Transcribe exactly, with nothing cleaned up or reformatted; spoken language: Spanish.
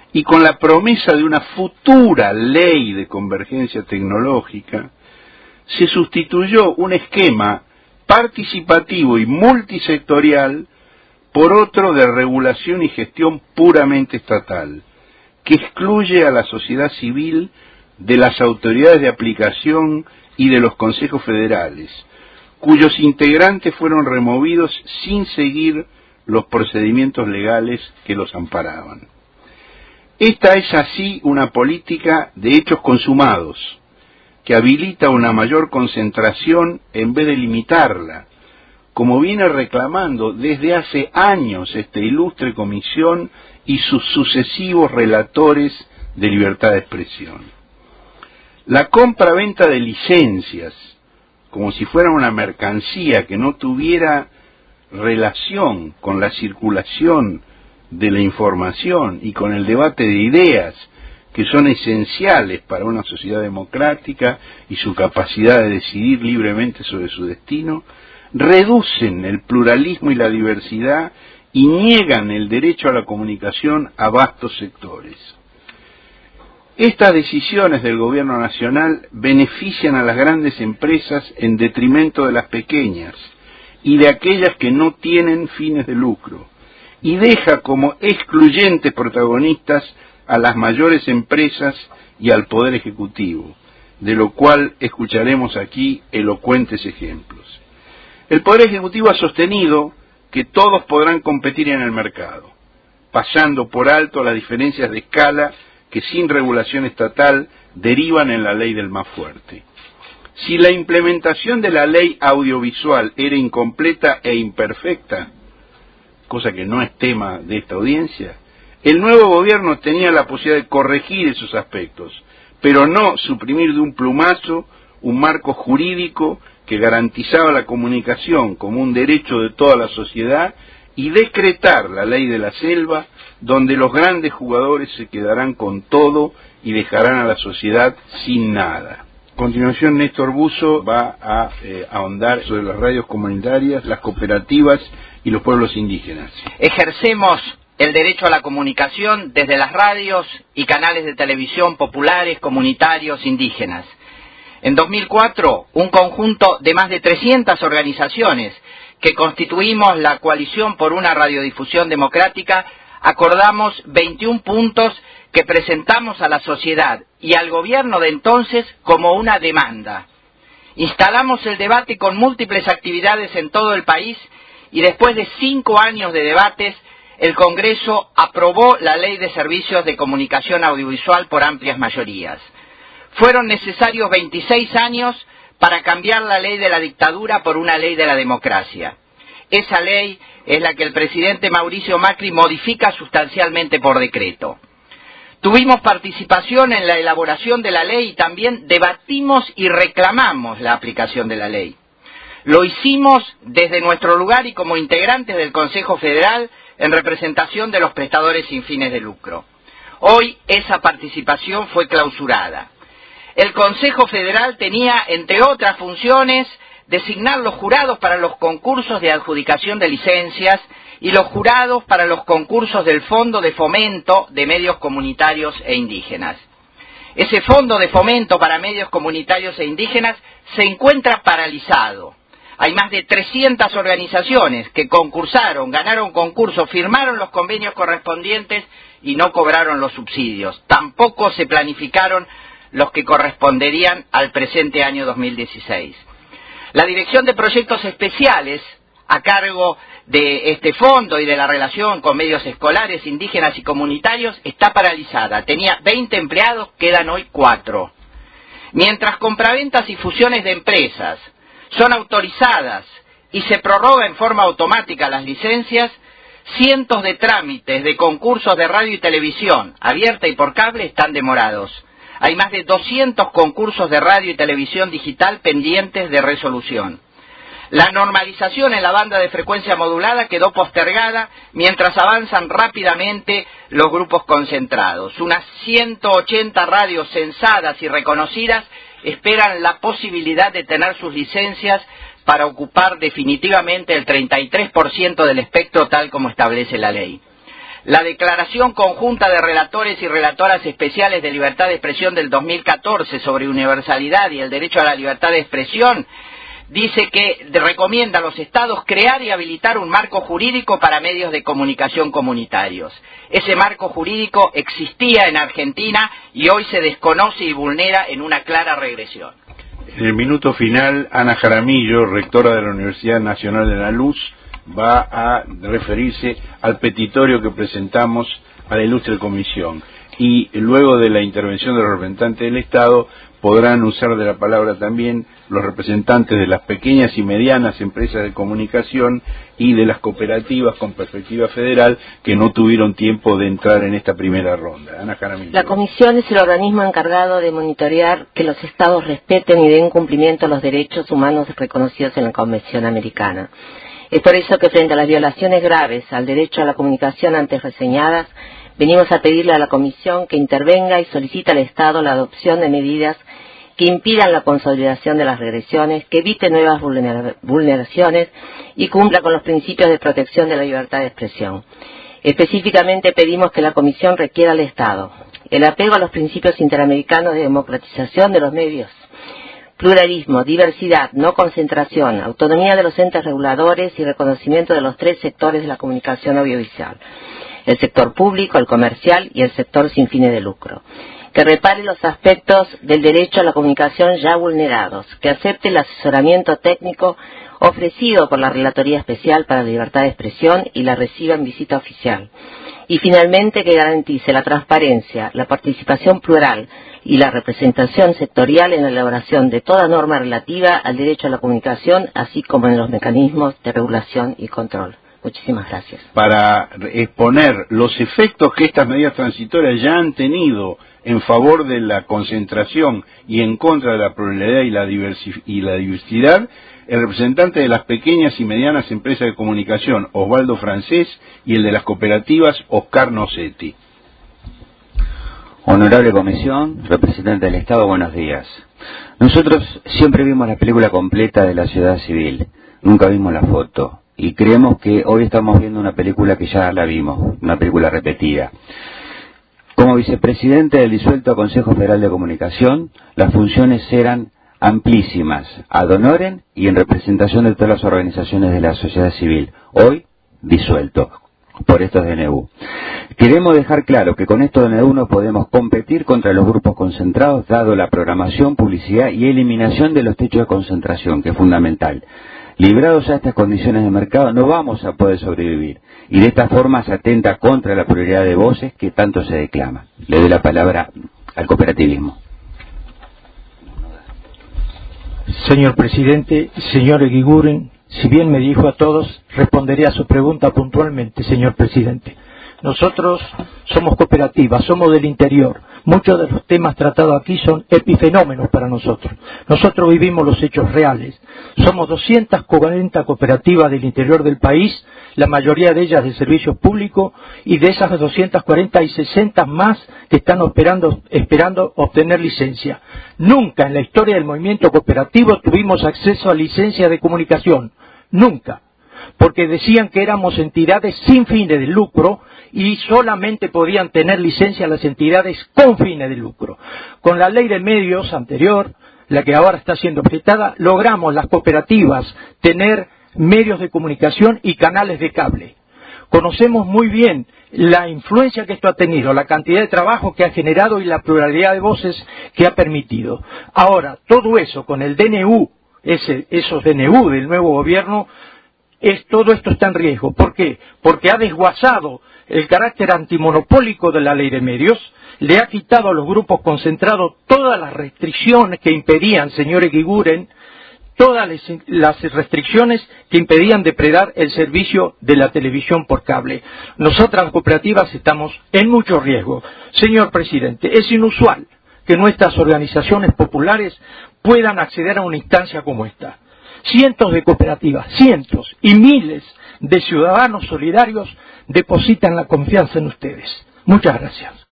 y con la promesa de una futura ley de convergencia tecnológica, se sustituyó un esquema participativo y multisectorial por otro de regulación y gestión puramente estatal, que excluye a la sociedad civil de las autoridades de aplicación y de los consejos federales, cuyos integrantes fueron removidos sin seguir los procedimientos legales que los amparaban. Esta es así una política de hechos consumados, que habilita una mayor concentración en vez de limitarla, como viene reclamando desde hace años esta ilustre comisión y sus sucesivos relatores de libertad de expresión. La compra-venta de licencias, como si fuera una mercancía que no tuviera relación con la circulación de la información y con el debate de ideas, que son esenciales para una sociedad democrática y su capacidad de decidir libremente sobre su destino, reducen el pluralismo y la diversidad y niegan el derecho a la comunicación a vastos sectores. Estas decisiones del gobierno nacional benefician a las grandes empresas en detrimento de las pequeñas y de aquellas que no tienen fines de lucro, y deja como excluyentes protagonistas a las mayores empresas y al Poder Ejecutivo, de lo cual escucharemos aquí elocuentes ejemplos. El Poder Ejecutivo ha sostenido que todos podrán competir en el mercado, pasando por alto las diferencias de escala que sin regulación estatal derivan en la ley del más fuerte. Si la implementación de la ley audiovisual era incompleta e imperfecta, cosa que no es tema de esta audiencia, el nuevo gobierno tenía la posibilidad de corregir esos aspectos, pero no suprimir de un plumazo un marco jurídico que garantizaba la comunicación como un derecho de toda la sociedad y decretar la ley de la selva, donde los grandes jugadores se quedarán con todo y dejarán a la sociedad sin nada. A continuación, Néstor Buzo va a eh, ahondar sobre las radios comunitarias, las cooperativas y los pueblos indígenas. Ejercemos el derecho a la comunicación desde las radios y canales de televisión populares, comunitarios, indígenas. En dos mil cuatro, un conjunto de más de trescientas organizaciones que constituimos la Coalición por una Radiodifusión Democrática, acordamos veintiún puntos que presentamos a la sociedad y al gobierno de entonces como una demanda. Instalamos el debate con múltiples actividades en todo el país y después de cinco años de debates, el Congreso aprobó la Ley de Servicios de Comunicación Audiovisual por amplias mayorías. Fueron necesarios veintiséis años para cambiar la ley de la dictadura por una ley de la democracia. Esa ley es la que el presidente Mauricio Macri modifica sustancialmente por decreto. Tuvimos participación en la elaboración de la ley y también debatimos y reclamamos la aplicación de la ley. Lo hicimos desde nuestro lugar y como integrantes del Consejo Federal en representación de los prestadores sin fines de lucro. Hoy esa participación fue clausurada. El Consejo Federal tenía, entre otras funciones, designar los jurados para los concursos de adjudicación de licencias y los jurados para los concursos del Fondo de Fomento de Medios Comunitarios e Indígenas. Ese Fondo de Fomento para Medios Comunitarios e Indígenas se encuentra paralizado. Hay más de trescientas organizaciones que concursaron, ganaron concursos, firmaron los convenios correspondientes y no cobraron los subsidios. Tampoco se planificaron los que corresponderían al presente año dos mil dieciséis. La Dirección de Proyectos Especiales, a cargo de este fondo y de la relación con medios escolares, indígenas y comunitarios, está paralizada. Tenía veinte empleados, quedan hoy cuatro. Mientras compraventas y fusiones de empresas son autorizadas y se prorroga en forma automática las licencias, cientos de trámites de concursos de radio y televisión, abierta y por cable, están demorados. Hay más de doscientos concursos de radio y televisión digital pendientes de resolución. La normalización en la banda de frecuencia modulada quedó postergada mientras avanzan rápidamente los grupos concentrados. Unas ciento ochenta radios censadas y reconocidas esperan la posibilidad de tener sus licencias para ocupar definitivamente el treinta y tres por ciento del espectro tal como establece la ley. La declaración conjunta de relatores y relatoras especiales de libertad de expresión del dos mil catorce sobre universalidad y el derecho a la libertad de expresión dice que recomienda a los estados crear y habilitar un marco jurídico para medios de comunicación comunitarios. Ese marco jurídico existía en Argentina y hoy se desconoce y vulnera en una clara regresión. En el minuto final, Ana Jaramillo, rectora de la Universidad Nacional de la Luz, va a referirse al petitorio que presentamos a la ilustre comisión. Y luego de la intervención de los representantes del Estado, podrán usar de la palabra también los representantes de las pequeñas y medianas empresas de comunicación y de las cooperativas con perspectiva federal que no tuvieron tiempo de entrar en esta primera ronda. Ana Jaramillo. La comisión es el organismo encargado de monitorear que los estados respeten y den cumplimiento a los derechos humanos reconocidos en la Convención Americana. Es por eso que frente a las violaciones graves al derecho a la comunicación antes reseñadas, venimos a pedirle a la Comisión que intervenga y solicite al Estado la adopción de medidas que impidan la consolidación de las regresiones, que evite nuevas vulneraciones y cumpla con los principios de protección de la libertad de expresión. Específicamente pedimos que la Comisión requiera al Estado el apego a los principios interamericanos de democratización de los medios, pluralismo, diversidad, no concentración, autonomía de los entes reguladores y reconocimiento de los tres sectores de la comunicación audiovisual: el sector público, el comercial y el sector sin fines de lucro. Que repare los aspectos del derecho a la comunicación ya vulnerados, que acepte el asesoramiento técnico ofrecido por la Relatoría Especial para la Libertad de Expresión y la reciba en visita oficial. Y finalmente que garantice la transparencia, la participación plural y la representación sectorial en la elaboración de toda norma relativa al derecho a la comunicación, así como en los mecanismos de regulación y control. Muchísimas gracias. Para exponer los efectos que estas medidas transitorias ya han tenido en favor de la concentración y en contra de la pluralidad y la, diversi- y la diversidad, el representante de las pequeñas y medianas empresas de comunicación, Osvaldo Francés, y el de las cooperativas, Oscar Nocetti. Honorable Comisión, representante del Estado, buenos días. Nosotros siempre vimos la película completa de la sociedad civil, nunca vimos la foto, y creemos que hoy estamos viendo una película que ya la vimos, una película repetida. Como vicepresidente del disuelto Consejo Federal de Comunicación, las funciones eran amplísimas, ad honorem y en representación de todas las organizaciones de la sociedad civil, hoy disuelto por estos D N U. Queremos dejar claro que con estos D N U no podemos competir contra los grupos concentrados, dado la programación, publicidad y eliminación de los techos de concentración, que es fundamental. Librados a estas condiciones de mercado no vamos a poder sobrevivir, y de esta forma se atenta contra la pluralidad de voces que tanto se declama. Le doy la palabra al cooperativismo. Señor presidente, señor Eguiguren, si bien me dijo a todos, responderé a su pregunta puntualmente, señor presidente. Nosotros somos cooperativas, somos del interior. Muchos de los temas tratados aquí son epifenómenos para nosotros. Nosotros vivimos los hechos reales. Somos doscientas cuarenta cooperativas del interior del país, la mayoría de ellas de servicio público, y de esas doscientas cuarenta hay sesenta más que están esperando, esperando obtener licencia. Nunca en la historia del movimiento cooperativo tuvimos acceso a licencia de comunicación. Nunca. Porque decían que éramos entidades sin fines de lucro y solamente podían tener licencia las entidades con fines de lucro. Con la ley de medios anterior, la que ahora está siendo objetada, logramos las cooperativas tener medios de comunicación y canales de cable. Conocemos muy bien la influencia que esto ha tenido, la cantidad de trabajo que ha generado y la pluralidad de voces que ha permitido. Ahora, todo eso con el D N U, ese, esos D N U del nuevo gobierno, es, todo esto está en riesgo. ¿Por qué? Porque ha desguazado el carácter antimonopólico de la ley de medios, le ha quitado a los grupos concentrados todas las restricciones que impedían, señor Eguiguren, todas las restricciones que impedían depredar el servicio de la televisión por cable. Nosotras las cooperativas estamos en mucho riesgo. Señor presidente, es inusual que nuestras organizaciones populares puedan acceder a una instancia como esta. Cientos de cooperativas, cientos y miles de ciudadanos solidarios depositan la confianza en ustedes. Muchas gracias.